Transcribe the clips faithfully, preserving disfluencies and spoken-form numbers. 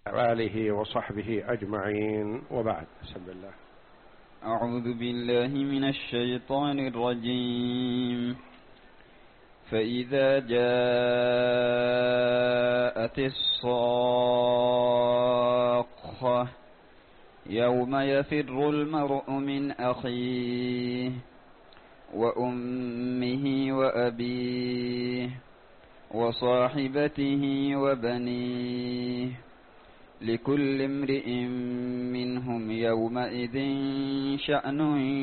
آله وصحبه أجمعين، وبعد. بسم الله. أعوذ بالله من الشيطان الرجيم. فإذا جاءت الصاخة يوم يفر المرء من أخيه وأمه وأبيه وصاحبته وبنيه لكل امرئ منهم يومئذ شأن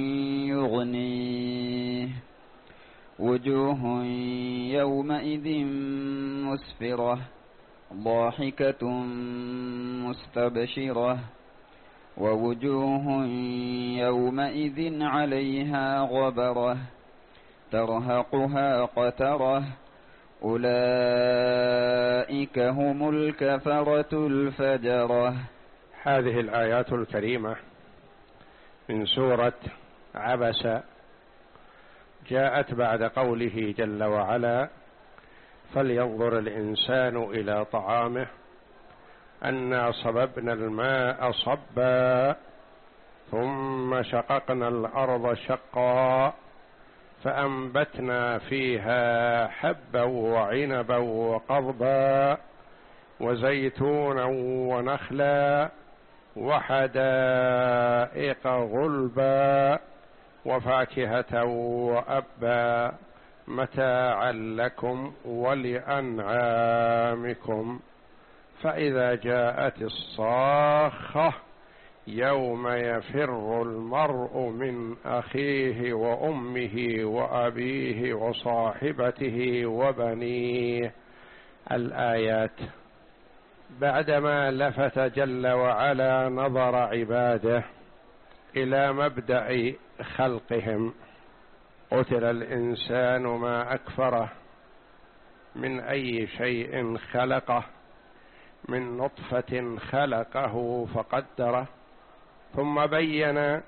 يغنيه وجوه يومئذ مسفرة ضاحكة مستبشرة ووجوه يومئذ عليها غبرة ترهقها قترة أولئك هم الكفرة الفجرة. هذه الآيات الكريمة من سورة عبس جاءت بعد قوله جل وعلا: فلينظر الإنسان إلى طعامه أنا صببنا الماء صبا ثم شققنا الأرض شقا فأنبتنا فيها حبا وعنبا وقضبا وزيتونا ونخلا وحدائق غلبا وفاكهة وأبا متاعا لكم ولأنعامكم. فإذا جاءت الصاخة يوم يفر المرء من أخيه وأمه وأبيه وصاحبته وبنيه. الآيات بعدما لفت جل وعلا نظر عباده إلى مبدأ خلقهم: قتل الإنسان ما أكفره من أي شيء خلقه من نطفة خلقه فقدره، ثم بين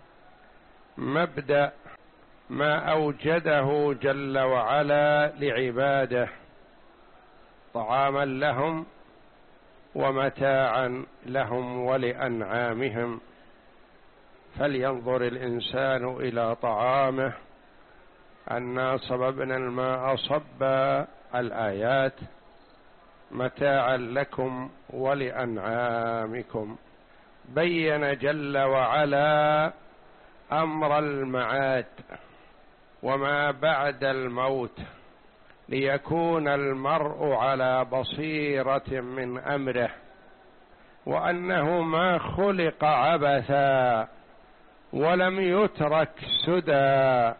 مبدأ ما أوجده جل وعلا لعباده طعاما لهم ومتاعا لهم ولأنعامهم. فلينظر الإنسان إلى طعامه أنا صببنا الماء صبا، الآيات متاعا لكم ولأنعامكم. بين جل وعلا أمر المعاد وما بعد الموت ليكون المرء على بصيرة من أمره، وأنه ما خلق عبثا ولم يترك سدى،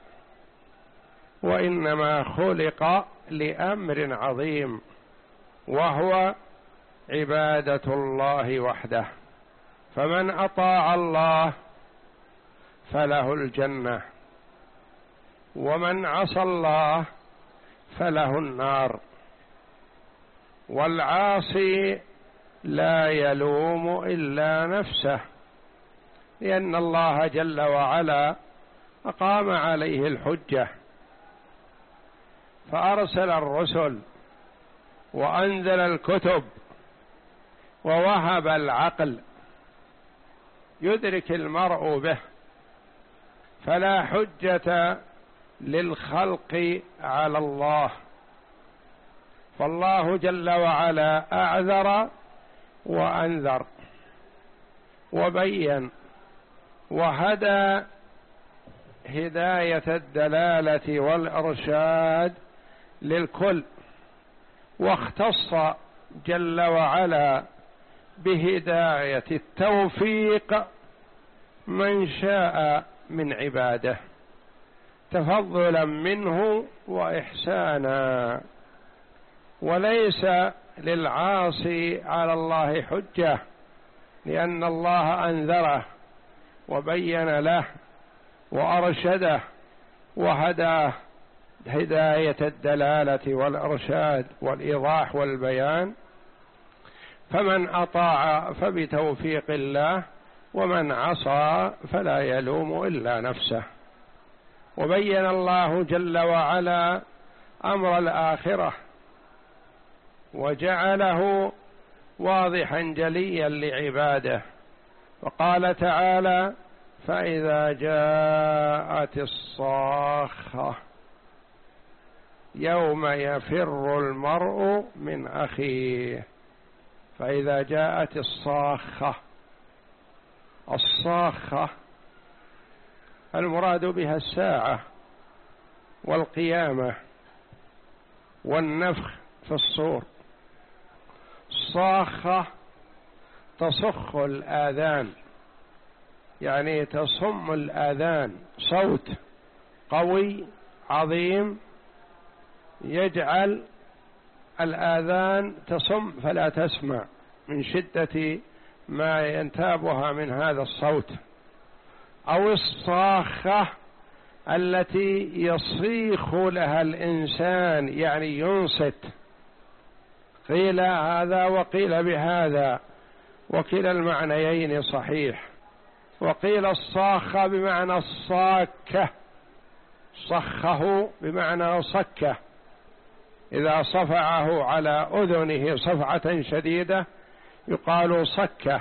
وإنما خلق لأمر عظيم وهو عبادة الله وحده. فمن أطاع الله فله الجنة، ومن عصى الله فله النار. والعاصي لا يلوم إلا نفسه، لأن الله جل وعلا أقام عليه الحجة فأرسل الرسل وأنزل الكتب ووهب العقل يدرك المرء به، فلا حجة للخلق على الله. فالله جل وعلا أعذر وأنذر وبين وهدى هداية الدلالة والإرشاد للكل، واختص جل وعلا بهداية التوفيق من شاء من عباده تفضلا منه وإحسانا. وليس للعاصي على الله حجة، لأن الله أنذره وبين له وأرشده وهداه هداية الدلالة والإرشاد والإيضاح والبيان. فمن أطاع فبتوفيق الله، ومن عصى فلا يلوم إلا نفسه. وبين الله جل وعلا أمر الآخرة وجعله واضحا جليا لعباده. وقال تعالى: فإذا جاءت الصاخة يوم يفر المرء من أخيه. فإذا جاءت الصاخة، الصاخة المراد بها الساعة والقيامة والنفخ في الصور. الصاخة تصخ الآذان، يعني تصم الآذان، صوت قوي عظيم يجعل الآذان تصم فلا تسمع من شدة ما ينتابها من هذا الصوت. أو الصاخة التي يصيخ لها الإنسان، يعني ينصت. قيل هذا وقيل بهذا، وكلا المعنيين صحيح. وقيل الصاخة بمعنى الصاكة، صخه بمعنى صكه، إذا صفعه على أذنه صفعة شديدة يقال صكه،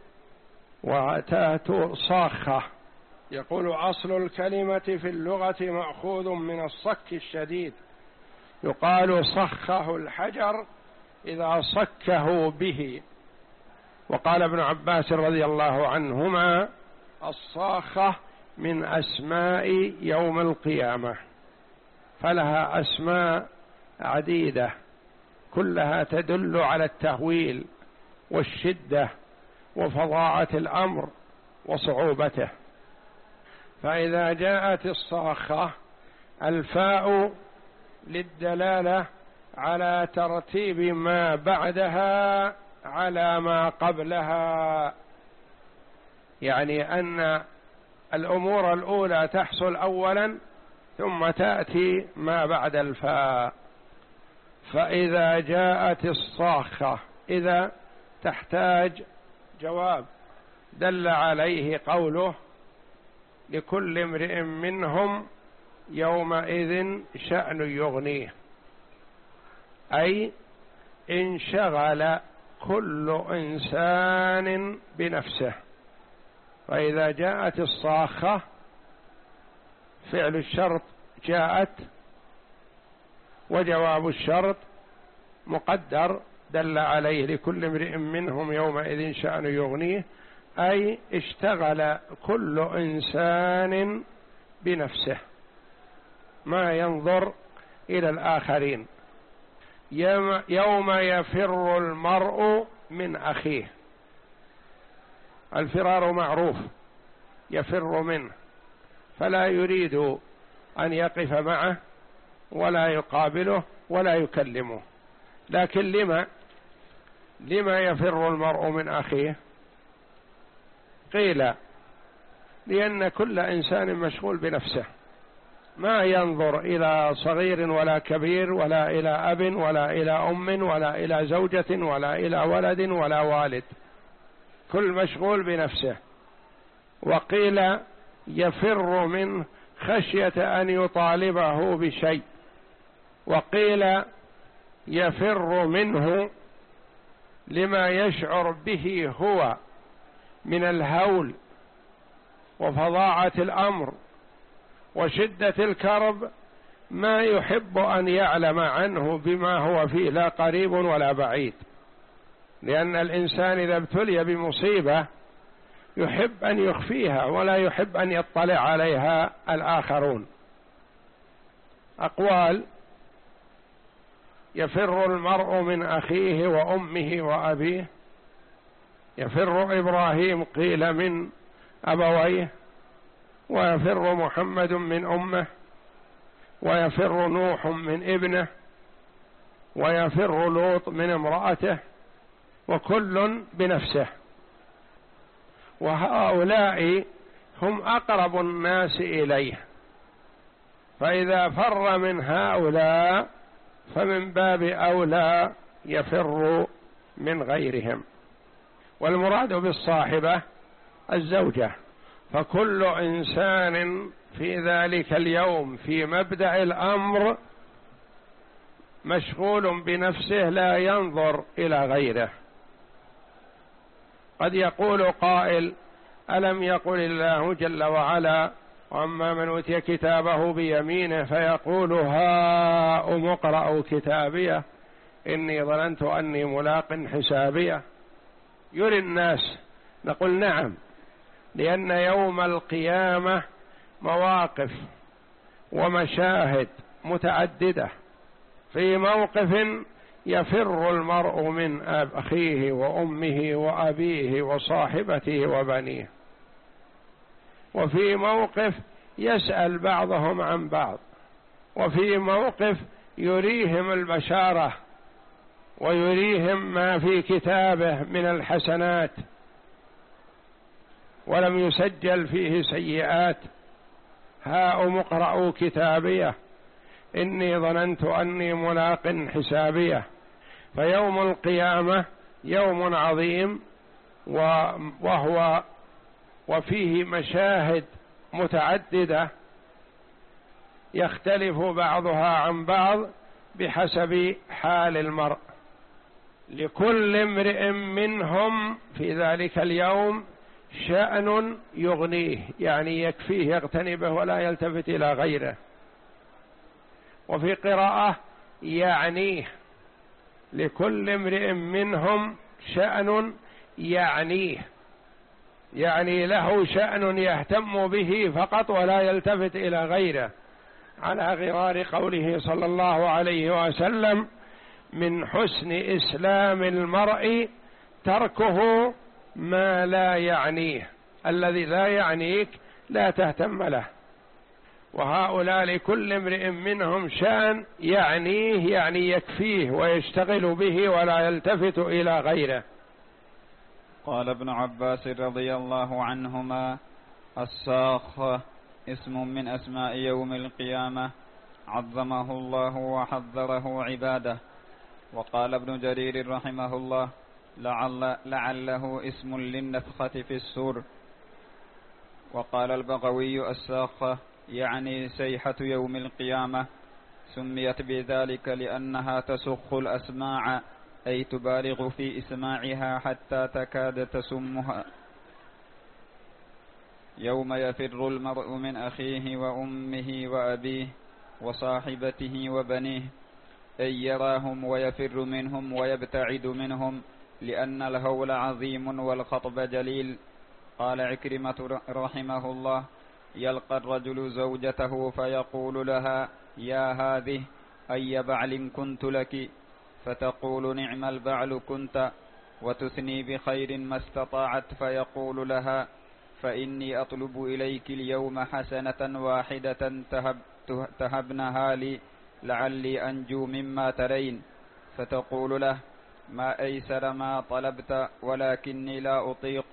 وتأتي صاخة. يقول: أصل الكلمة في اللغة مأخوذ من الصك الشديد، يقال صخه الحجر إذا صكه به. وقال ابن عباس رضي الله عنهما: الصاخة من أسماء يوم القيامة، فلها أسماء عديدة كلها تدل على التهويل والشدة وفظاعة الأمر وصعوبته. فإذا جاءت الصاخة، الفاء للدلالة على ترتيب ما بعدها على ما قبلها، يعني أن الأمور الأولى تحصل أولا ثم تأتي ما بعد الفاء. فإذا جاءت الصاخة، إذا تحتاج جواب دل عليه قوله: لكل امرئ منهم يومئذ شأن يغنيه، أي انشغل كل إنسان بنفسه. فإذا جاءت الصاخة فعل الشرط جاءت، وجواب الشرط مقدر دل عليه لكل امرئ منهم يومئذ شأن يغنيه، أي اشتغل كل إنسان بنفسه ما ينظر إلى الآخرين. يوم يفر المرء من أخيه، الفرار معروف، يفر منه، فلا يريد أن يقف معه ولا يقابله ولا يكلمه. لكن لما لما يفر المرء من أخيه؟ قيل: لأن كل إنسان مشغول بنفسه، ما ينظر إلى صغير ولا كبير، ولا إلى أب ولا إلى أم ولا إلى زوجة ولا إلى ولد ولا والد، كل مشغول بنفسه. وقيل: يفر منه خشية أن يطالبه بشيء، وقيل: يفر منه لما يشعر به هو من الهول وفظاعة الأمر وشدة الكرب، ما يحب أن يعلم عنه بما هو فيه، لا قريب ولا بعيد. لأن الإنسان إذا ابتلي بمصيبة يحب أن يخفيها ولا يحب أن يطلع عليها الآخرون. أقوال: يفر المرء من أخيه وأمه وأبيه. يفر إبراهيم قيل من أبويه، ويفر محمد من أمه، ويفر نوح من ابنه، ويفر لوط من امرأته، وكل بنفسه. وهؤلاء هم أقرب الناس إليه، فإذا فر من هؤلاء فمن باب أولى يفر من غيرهم. والمراد بالصاحبة الزوجة، فكل إنسان في ذلك اليوم في مبدأ الأمر مشغول بنفسه لا ينظر إلى غيره، قد يقول قائل: ألم يقل الله جل وعلا: وأما من أوتي كتابه بيمينه فيقول هاؤم اقرءوا كتابيه إني ظننت أني ملاق حسابيه. يري الناس. نقول نعم، لأن يوم القيامة مواقف ومشاهد متعددة. في موقف يفر المرء من أخيه وأمه وأبيه وصاحبته وبنيه، وفي موقف يسأل بعضهم عن بعض، وفي موقف يريهم البشارة ويريهم ما في كتابه من الحسنات ولم يسجل فيه سيئات. هاؤم اقرءوا كتابيه إني ظننت أني ملاق حسابيه. فيوم القيامة يوم عظيم، وهو وفيه مشاهد متعددة يختلف بعضها عن بعض بحسب حال المرء. لكل امرئ منهم في ذلك اليوم شأن يغنيه، يعني يكفيه يغتني به ولا يلتفت إلى غيره. وفي قراءة يعنيه: لكل امرئ منهم شأن يعنيه، يعني له شأن يهتم به فقط ولا يلتفت إلى غيره، على غرار قوله صلى الله عليه وسلم: من حسن إسلام المرء تركه ما لا يعنيه. الذي لا يعنيك لا تهتم له. وهؤلاء لكل امرئ منهم شأن يعنيه، يعني يكفيه ويشتغل به ولا يلتفت إلى غيره. قال ابن عباس رضي الله عنهما: الصاخة اسم من أسماء يوم القيامة عظمه الله وحذره عباده. وقال ابن جرير رحمه الله: لعل لعله اسم للنفخة في السور. وقال البغوي: الصاخة يعني سيحة يوم القيامة، سميت بذلك لأنها تسخ الأسماع، أي تبالغ في إسماعها حتى تكاد تسمها. يوم يفر المرء من أخيه وأمه وأبيه وصاحبته وبنيه، أي يراهم ويفر منهم ويبتعد منهم، لأن الهول عظيم والخطب جليل. قال عكرمة رحمه الله: يلقى الرجل زوجته فيقول لها: يا هذه أي بعل كنت لك؟ فتقول: نعم البعل كنت، وتثني بخير ما استطاعت، فيقول لها: فإني أطلب إليك اليوم حسنة واحدة تهب تهبنها لي لعلي أنجو مما ترين. فتقول له: ما أيسر ما طلبت، ولكني لا أطيق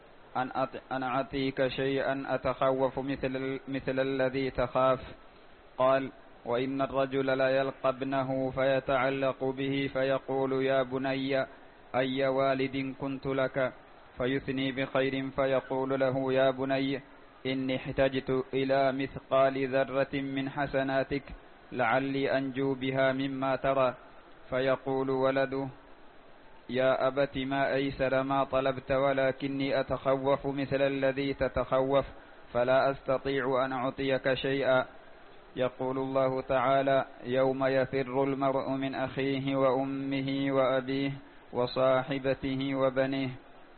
أن أعطيك شيئا أتخوف مثل, مثل الذي تخاف. قال: وإن الرجل لا يلقى ابنه فيتعلق به فيقول: يا بني أي والد كنت لك؟ فيثني بخير فيقول له: يا بني إني احتجت إلى مثقال ذرة من حسناتك لعلي أنجو بها مما ترى. فيقول ولده: يا أبت ما أيسر ما طلبت، ولكني أتخوف مثل الذي تتخوف، فلا أستطيع أن أعطيك شيئا. يقول الله تعالى: يوم يفر المرء من أخيه وأمه وأبيه وصاحبته وبنيه.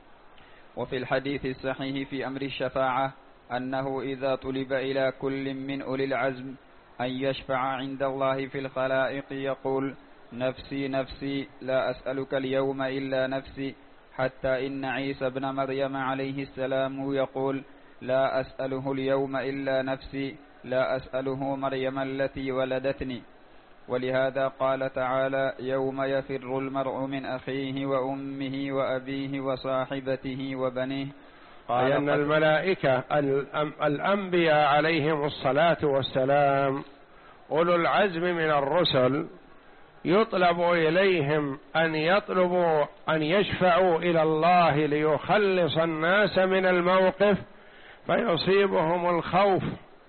وفي الحديث الصحيح في أمر الشفاعة أنه إذا طلب إلى كل من أولي العزم أن يشفع عند الله في الخلائق يقول: نفسي نفسي لا أسألك اليوم إلا نفسي. حتى إن عيسى بن مريم عليه السلام يقول: لا أسأله اليوم إلا نفسي، لا أسأله مريم التي ولدتني. ولهذا قال تعالى: يوم يفر المرء من أخيه وأمه وأبيه وصاحبته وبنيه. قال أن الملائكة الأنبياء عليهم الصلاة والسلام أولو العزم من الرسل يطلب إليهم أن يطلبوا أن يشفعوا إلى الله ليخلص الناس من الموقف، فيصيبهم الخوف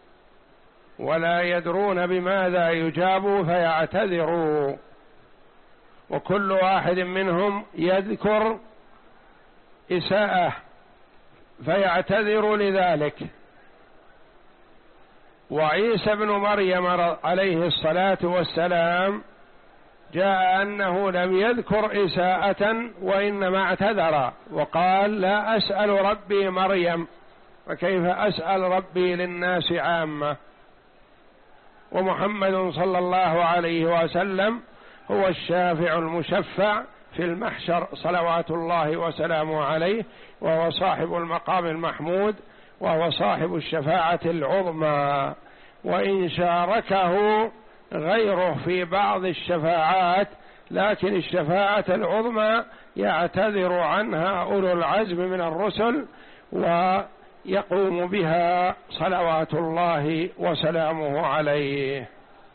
ولا يدرون بماذا يجابوا فيعتذروا، وكل واحد منهم يذكر إساءة فيعتذر لذلك. وعيسى بن مريم عليه الصلاة والسلام جاء أنه لم يذكر إساءة وإنما اعتذر وقال لا أسأل ربي مريم، فكيف أسأل ربي للناس عامة. ومحمد صلى الله عليه وسلم هو الشافع المشفع في المحشر صلوات الله وسلامه عليه، وهو صاحب المقام المحمود، وهو صاحب الشفاعة العظمى. وإن شاركه غيره في بعض الشفاعات، لكن الشفاعة العظمى يعتذر عنها أولو العزم من الرسل ويقوم بها صلوات الله وسلامه عليه.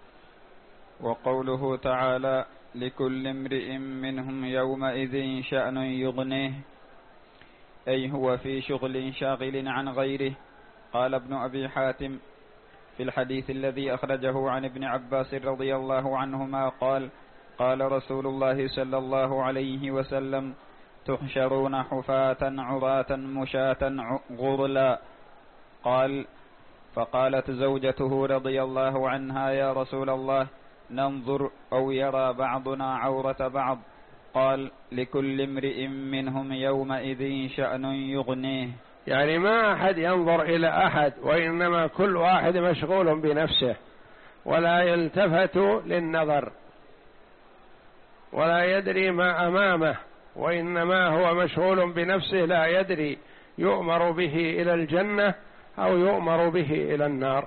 وقوله تعالى لكل امرئ منهم يومئذ شأن يغنيه، أي هو في شغل شاغل عن غيره. قال ابن أبي حاتم في الحديث الذي أخرجه عن ابن عباس رضي الله عنهما قال قال رسول الله صلى الله عليه وسلم تحشرون حفاة عراة مشاة غرلا. قال فقالت زوجته رضي الله عنها يا رسول الله ننظر أو يرى بعضنا عورة بعض. قال لكل امرئ منهم يومئذ شأن يغنيه، يعني ما أحد ينظر إلى أحد، وإنما كل واحد مشغول بنفسه ولا يلتفت للنظر ولا يدري ما أمامه، وإنما هو مشغول بنفسه لا يدري يؤمر به إلى الجنة أو يؤمر به إلى النار.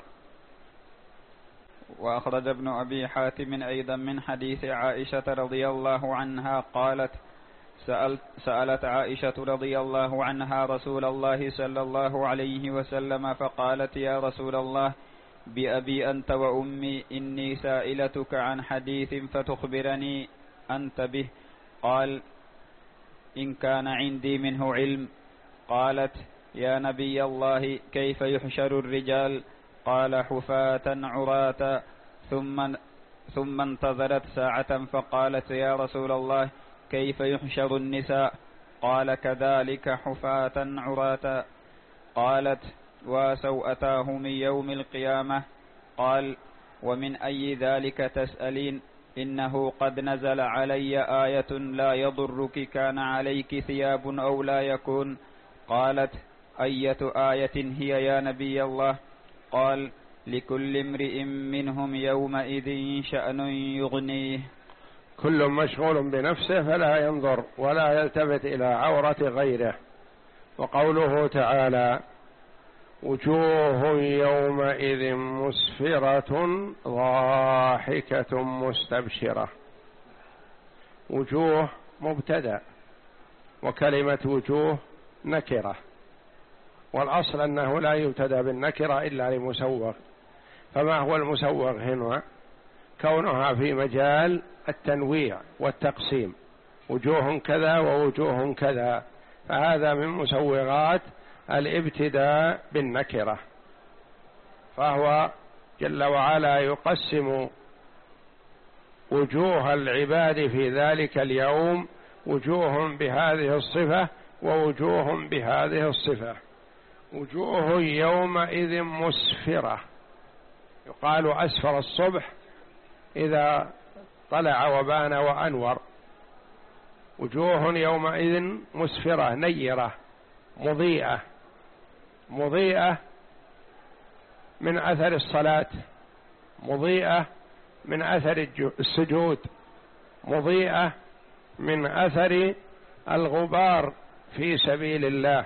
وأخرج ابن أبي حاتم أيضا من حديث عائشة رضي الله عنها قالت سألت سألت عائشة رضي الله عنها رسول الله صلى الله عليه وسلم فقالت يا رسول الله بأبي أنت وأمي إني سائلتك عن حديث فتخبرني أنت به. قال إن كان عندي منه علم. قالت يا نبي الله كيف يحشر الرجال؟ قال حفاة عراة. ثم ثم انتظرت ساعة فقالت يا رسول الله كيف يحشر النساء؟ قال كذلك حفاة عراة. قالت وسوءتاهم يوم القيامة. قال ومن أي ذلك تسألين؟ إنه قد نزل علي آية لا يضرك كان عليك ثياب أو لا يكون. قالت أية آية هي يا نبي الله؟ قال لكل امرئ منهم يومئذ شأن يغنيه. كل مشغول بنفسه فلا ينظر ولا يلتفت إلى عورة غيره. وقوله تعالى وجوه يومئذ مسفرة ضاحكة مستبشرة. وجوه مبتدأ، وكلمة وجوه نكرة، والأصل أنه لا يبتدأ بالنكرة إلا لمسوغ. فما هو المسوغ هنا؟ كونها في مجال التنويع والتقسيم، وجوه كذا ووجوه كذا، فهذا من مسوغات الابتداء بالنكرة. فهو جل وعلا يقسم وجوه العباد في ذلك اليوم وجوه بهذه الصفة ووجوه بهذه الصفة. وجوه يومئذ مسفرة، يقال أسفر الصبح إذا طلع وبان وأنور. وجوه يومئذ مسفرة نيرة مضيئة، مضيئة من أثر الصلاة، مضيئة من أثر السجود، مضيئة من أثر الغبار في سبيل الله.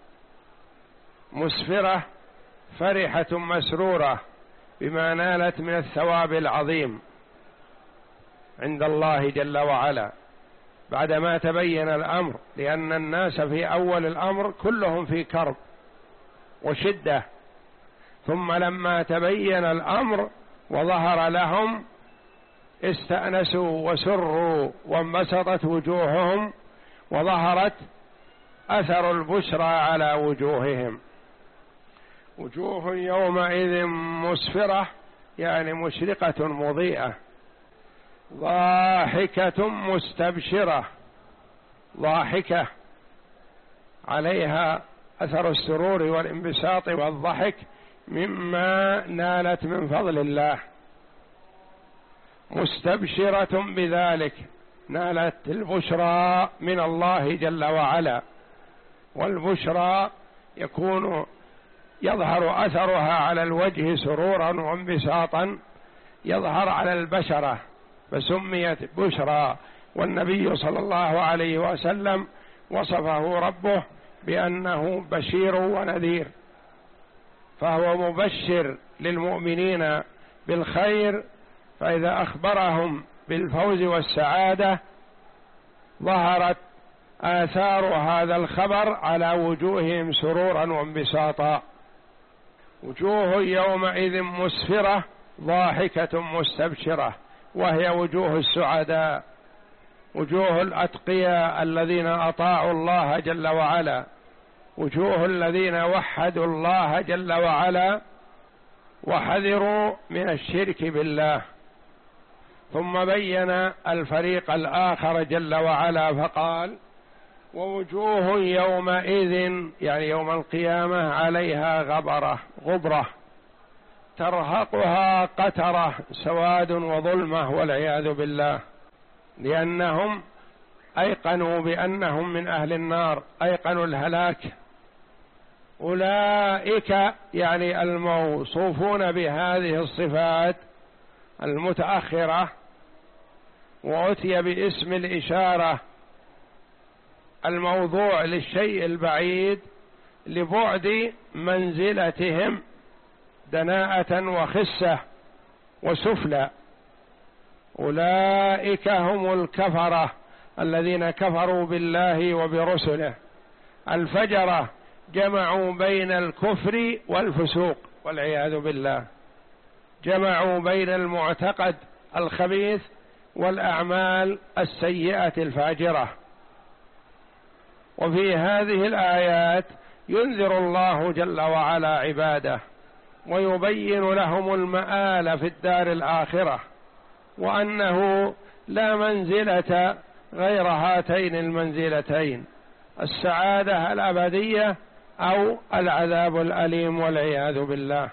مسفرة فرحة مسرورة بما نالت من الثواب العظيم عند الله جل وعلا بعدما تبين الأمر، لأن الناس في أول الأمر كلهم في كرب وشدة، ثم لما تبين الأمر وظهر لهم استأنسوا وسروا وانبسطت وجوههم وظهرت أثر البشرى على وجوههم. وجوه يومئذ مسفرة يعني مشرقة مضيئة. ضاحكة مستبشرة، ضاحكة عليها أثر السرور والانبساط والضحك مما نالت من فضل الله، مستبشرة بذلك، نالت البشرى من الله جل وعلا. والبشرى يكون يظهر أثرها على الوجه سرورا وانبساطا، يظهر على البشرة، فسميت بشرى. والنبي صلى الله عليه وسلم وصفه ربه بأنه بشير ونذير، فهو مبشر للمؤمنين بالخير، فإذا أخبرهم بالفوز والسعادة ظهرت آثار هذا الخبر على وجوههم سرورا وانبساطا. وجوه يومئذ مسفرة ضاحكة مستبشرة، وهي وجوه السعداء، وجوه الأتقياء الذين أطاعوا الله جل وعلا، وجوه الذين وحدوا الله جل وعلا وحذروا من الشرك بالله. ثم بين الفريق الآخر جل وعلا فقال: ووجوه يومئذ، يعني يوم القيامة، عليها غبرة غبرة ترهقها قترة، سواد وظلمة والعياذ بالله، لأنهم أيقنوا بأنهم من أهل النار، أيقنوا الهلاك. أولئك يعني الموصوفون بهذه الصفات المتأخرة، وأتي باسم الإشارة الموضوع للشيء البعيد لبعد منزلتهم دناءة وخسة وسفلى. أولئك هم الكفرة الذين كفروا بالله وبرسله. الفجرة جمعوا بين الكفر والفسوق والعياذ بالله، جمعوا بين المعتقد الخبيث والأعمال السيئة الفاجرة. وفي هذه الآيات ينذر الله جل وعلا عباده ويبين لهم المآل في الدار الآخرة، وأنه لا منزلة غير هاتين المنزلتين، السعادة الأبدية أو العذاب الأليم والعياذ بالله.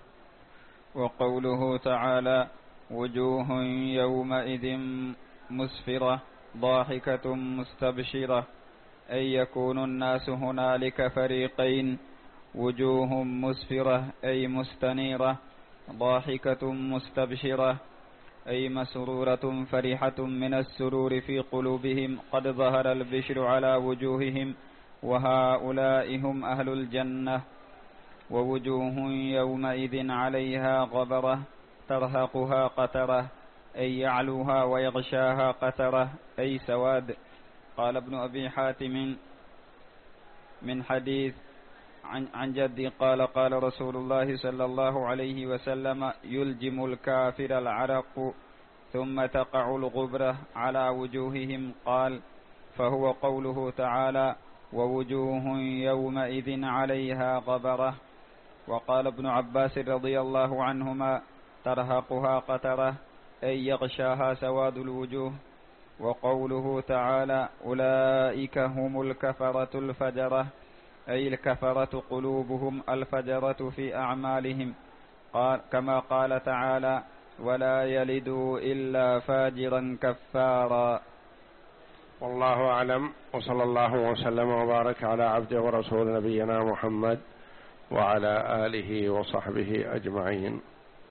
وقوله تعالى: وجوه يومئذ مسفرة ضاحكة مستبشرة، أي يكون الناس هنالك فريقين: وجوه مسفرة أي مستنيرة، ضاحكة مستبشرة أي مسرورة فرحة من السرور في قلوبهم، قد ظهر البشر على وجوههم، وهؤلاء هم أهل الجنة. ووجوه يومئذ عليها غبرة ترهقها قترة، أي يعلوها ويغشاها قترة أي سواد. قال ابن أبي حاتم من حديث عن, عن جدي قال: قال رسول الله صلى الله عليه وسلم: يلجم الكافر العرق ثم تقع الغبرة على وجوههم. قال: فهو قوله تعالى: ووجوه يومئذ عليها غبرة. وقال ابن عباس رضي الله عنهما: ترهقها قترة أي يغشاها سواد الوجوه. وقوله تعالى: أولئك هم الكفرة الفجرة، أي الكفرة قلوبهم الفجرة في أعمالهم، قال كما قال تعالى: ولا يلدوا إلا فاجرا كفارا. والله أعلم، وصلى الله وسلم وبارك على عبده ورسول نبينا محمد وعلى آله وصحبه أجمعين.